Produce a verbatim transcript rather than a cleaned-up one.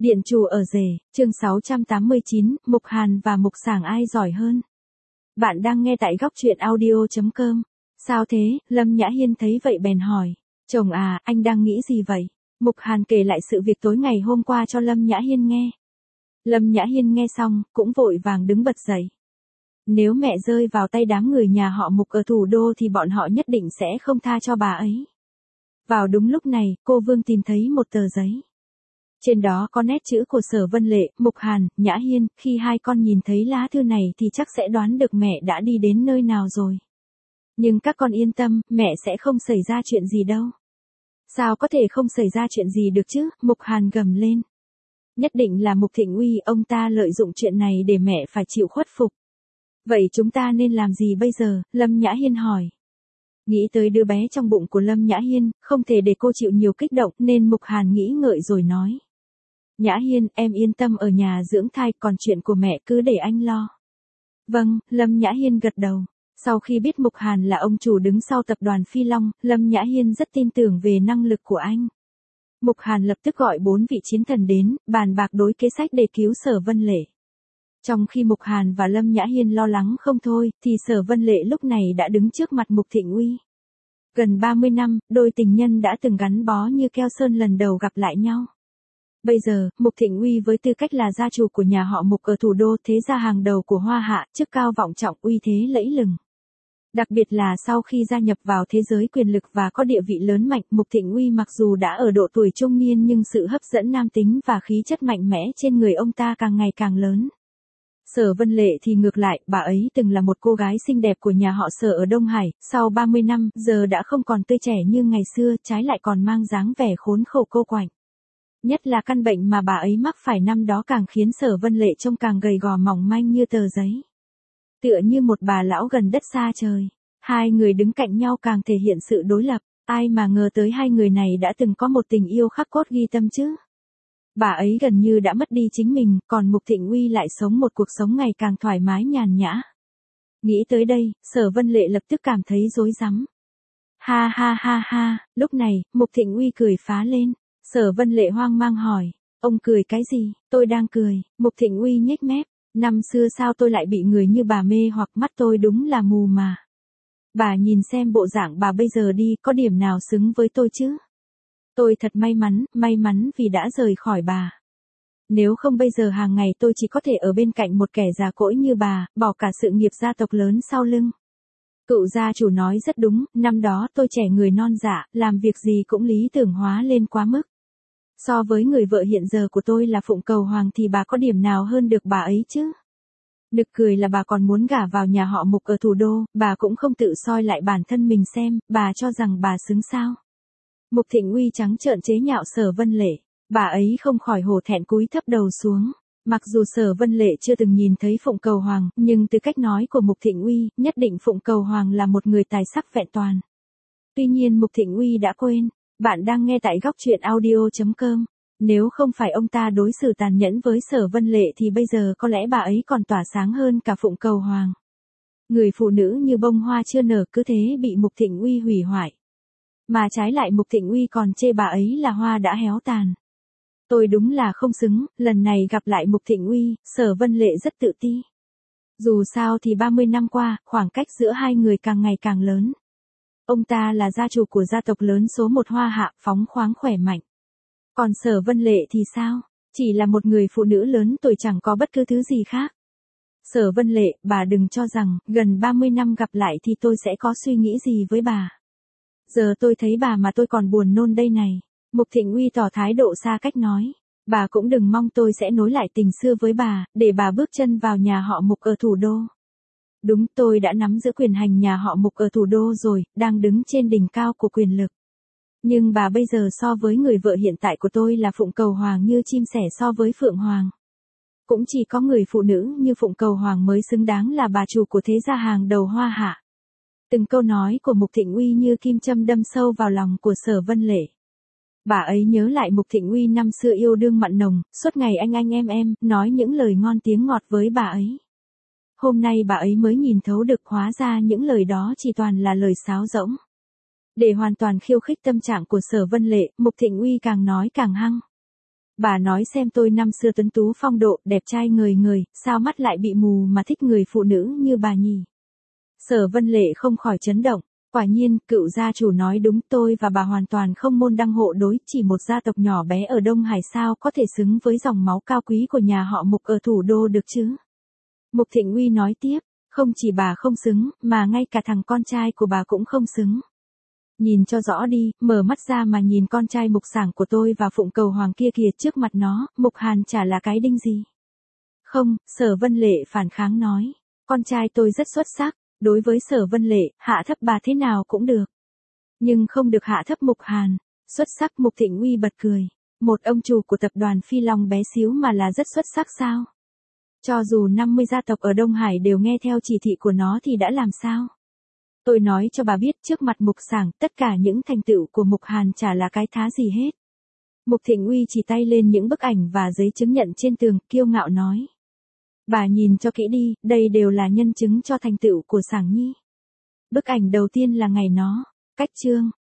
Điện chủ ở rể, chương sáu trăm tám mươi chín, Mục Hàn và Mục Sảng ai giỏi hơn? Bạn đang nghe tại góc truyện audio chấm com. Sao thế? Lâm Nhã Hiên thấy vậy bèn hỏi. Chồng à, anh đang nghĩ gì vậy? Mục Hàn kể lại sự việc tối ngày hôm qua cho Lâm Nhã Hiên nghe. Lâm Nhã Hiên nghe xong, cũng vội vàng đứng bật dậy. Nếu mẹ rơi vào tay đám người nhà họ Mục ở thủ đô thì bọn họ nhất định sẽ không tha cho bà ấy. Vào đúng lúc này, cô Vương tìm thấy một tờ giấy. Trên đó có nét chữ của Sở Vân Lệ, Mục Hàn, Nhã Hiên, khi hai con nhìn thấy lá thư này thì chắc sẽ đoán được mẹ đã đi đến nơi nào rồi. Nhưng các con yên tâm, mẹ sẽ không xảy ra chuyện gì đâu. Sao có thể không xảy ra chuyện gì được chứ, Mục Hàn gầm lên. Nhất định là Mục Thịnh Uy, ông ta lợi dụng chuyện này để mẹ phải chịu khuất phục. Vậy chúng ta nên làm gì bây giờ, Lâm Nhã Hiên hỏi. Nghĩ tới đứa bé trong bụng của Lâm Nhã Hiên, không thể để cô chịu nhiều kích động nên Mục Hàn nghĩ ngợi rồi nói. Nhã Hiên, em yên tâm ở nhà dưỡng thai, còn chuyện của mẹ cứ để anh lo. Vâng, Lâm Nhã Hiên gật đầu. Sau khi biết Mục Hàn là ông chủ đứng sau tập đoàn Phi Long, Lâm Nhã Hiên rất tin tưởng về năng lực của anh. Mục Hàn lập tức gọi bốn vị chiến thần đến, bàn bạc đối kế sách để cứu Sở Vân Lệ. Trong khi Mục Hàn và Lâm Nhã Hiên lo lắng không thôi, thì Sở Vân Lệ lúc này đã đứng trước mặt Mục Thịnh Uy. Gần ba mươi năm, đôi tình nhân đã từng gắn bó như keo sơn lần đầu gặp lại nhau. Bây giờ, Mục Thịnh Uy với tư cách là gia chủ của nhà họ Mục ở thủ đô, thế gia hàng đầu của Hoa Hạ, chức cao vọng trọng, uy thế lẫy lừng. Đặc biệt là sau khi gia nhập vào thế giới quyền lực và có địa vị lớn mạnh, Mục Thịnh Uy mặc dù đã ở độ tuổi trung niên nhưng sự hấp dẫn nam tính và khí chất mạnh mẽ trên người ông ta càng ngày càng lớn. Sở Vân Lệ thì ngược lại, bà ấy từng là một cô gái xinh đẹp của nhà họ Sở ở Đông Hải, sau ba mươi năm, giờ đã không còn tươi trẻ như ngày xưa, trái lại còn mang dáng vẻ khốn khổ cô quạnh. Nhất là căn bệnh mà bà ấy mắc phải năm đó càng khiến Sở Vân Lệ trông càng gầy gò mỏng manh như tờ giấy. Tựa như một bà lão gần đất xa trời. Hai người đứng cạnh nhau càng thể hiện sự đối lập, ai mà ngờ tới hai người này đã từng có một tình yêu khắc cốt ghi tâm chứ. Bà ấy gần như đã mất đi chính mình, còn Mục Thịnh Uy lại sống một cuộc sống ngày càng thoải mái nhàn nhã. Nghĩ tới đây, Sở Vân Lệ lập tức cảm thấy rối rắm. Ha ha ha ha, lúc này, Mục Thịnh Uy cười phá lên. Sở Vân Lệ hoang mang hỏi, ông cười cái gì? Tôi đang cười. Mục Thịnh Uy nhếch mép, năm xưa sao tôi lại bị người như bà mê hoặc mắt tôi đúng là mù mà. Bà nhìn xem bộ dạng bà bây giờ đi, có điểm nào xứng với tôi chứ? Tôi thật may mắn, may mắn vì đã rời khỏi bà. Nếu không bây giờ hàng ngày tôi chỉ có thể ở bên cạnh một kẻ già cỗi như bà, bỏ cả sự nghiệp gia tộc lớn sau lưng. Cựu gia chủ nói rất đúng, năm đó tôi trẻ người non dạ, làm việc gì cũng lý tưởng hóa lên quá mức. So với người vợ hiện giờ của tôi là Phụng Cầu Hoàng thì bà có điểm nào hơn được bà ấy chứ? Nực cười là bà còn muốn gả vào nhà họ Mục ở thủ đô, bà cũng không tự soi lại bản thân mình xem, bà cho rằng bà xứng sao? Mục Thịnh Uy trắng trợn chế nhạo Sở Vân Lệ, bà ấy không khỏi hổ thẹn cúi thấp đầu xuống. Mặc dù Sở Vân Lệ chưa từng nhìn thấy Phụng Cầu Hoàng, nhưng từ cách nói của Mục Thịnh Uy, nhất định Phụng Cầu Hoàng là một người tài sắc vẹn toàn. Tuy nhiên Mục Thịnh Uy đã quên, bạn đang nghe tại góc truyện audio chấm com. Nếu không phải ông ta đối xử tàn nhẫn với Sở Vân Lệ thì bây giờ có lẽ bà ấy còn tỏa sáng hơn cả Phụng Cầu Hoàng. Người phụ nữ như bông hoa chưa nở cứ thế bị Mục Thịnh Uy hủy hoại. Mà trái lại Mục Thịnh Uy còn chê bà ấy là hoa đã héo tàn. Tôi đúng là không xứng, lần này gặp lại Mục Thịnh Uy, Sở Vân Lệ rất tự ti. Dù sao thì ba mươi năm qua, khoảng cách giữa hai người càng ngày càng lớn. Ông ta là gia chủ của gia tộc lớn số một Hoa Hạ, phóng khoáng khỏe mạnh. Còn Sở Vân Lệ thì sao? Chỉ là một người phụ nữ lớn tuổi chẳng có bất cứ thứ gì khác. Sở Vân Lệ, bà đừng cho rằng, gần ba mươi năm gặp lại thì tôi sẽ có suy nghĩ gì với bà. Giờ tôi thấy bà mà tôi còn buồn nôn đây này. Mục Thịnh Uy tỏ thái độ xa cách nói. Bà cũng đừng mong tôi sẽ nối lại tình xưa với bà, để bà bước chân vào nhà họ Mục ở thủ đô. Đúng, tôi đã nắm giữ quyền hành nhà họ Mục ở thủ đô rồi, đang đứng trên đỉnh cao của quyền lực. Nhưng bà bây giờ so với người vợ hiện tại của tôi là Phụng Cầu Hoàng như chim sẻ so với Phượng Hoàng. Cũng chỉ có người phụ nữ như Phụng Cầu Hoàng mới xứng đáng là bà chủ của thế gia hàng đầu Hoa Hạ. Từng câu nói của Mục Thịnh Uy như kim châm đâm sâu vào lòng của Sở Vân Lệ. Bà ấy nhớ lại Mục Thịnh Uy năm xưa yêu đương mặn nồng, suốt ngày anh anh em em, nói những lời ngon tiếng ngọt với bà ấy. Hôm nay bà ấy mới nhìn thấu được hóa ra những lời đó chỉ toàn là lời sáo rỗng. Để hoàn toàn khiêu khích tâm trạng của Sở Vân Lệ, Mục Thịnh Uy càng nói càng hăng. Bà nói xem tôi năm xưa tuấn tú phong độ, đẹp trai ngời ngời, sao mắt lại bị mù mà thích người phụ nữ như bà nhỉ? Sở Vân Lệ không khỏi chấn động. Quả nhiên, cựu gia chủ nói đúng, tôi và bà hoàn toàn không môn đăng hộ đối, chỉ một gia tộc nhỏ bé ở Đông Hải sao có thể xứng với dòng máu cao quý của nhà họ Mục ở thủ đô được chứ? Mục Thịnh Uy nói tiếp, không chỉ bà không xứng, mà ngay cả thằng con trai của bà cũng không xứng. Nhìn cho rõ đi, mở mắt ra mà nhìn con trai Mục Sảng của tôi và Phụng Cầu Hoàng kia kìa, trước mặt nó, Mục Hàn chả là cái đinh gì. Không, Sở Vân Lệ phản kháng nói, con trai tôi rất xuất sắc. Đối với Sở Vân Lệ, hạ thấp bà thế nào cũng được. Nhưng không được hạ thấp Mục Hàn. Xuất sắc. Mục Thịnh Uy bật cười. Một ông chủ của tập đoàn Phi Long bé xíu mà là rất xuất sắc sao? Cho dù năm mươi gia tộc ở Đông Hải đều nghe theo chỉ thị của nó thì đã làm sao? Tôi nói cho bà biết, trước mặt Mục Sảng, tất cả những thành tựu của Mục Hàn chả là cái thá gì hết. Mục Thịnh Uy chỉ tay lên những bức ảnh và giấy chứng nhận trên tường, kiêu ngạo nói. Bà nhìn cho kỹ đi, đây đều là nhân chứng cho thành tựu của Sảng Nhi. Bức ảnh đầu tiên là ngày nó cách chương.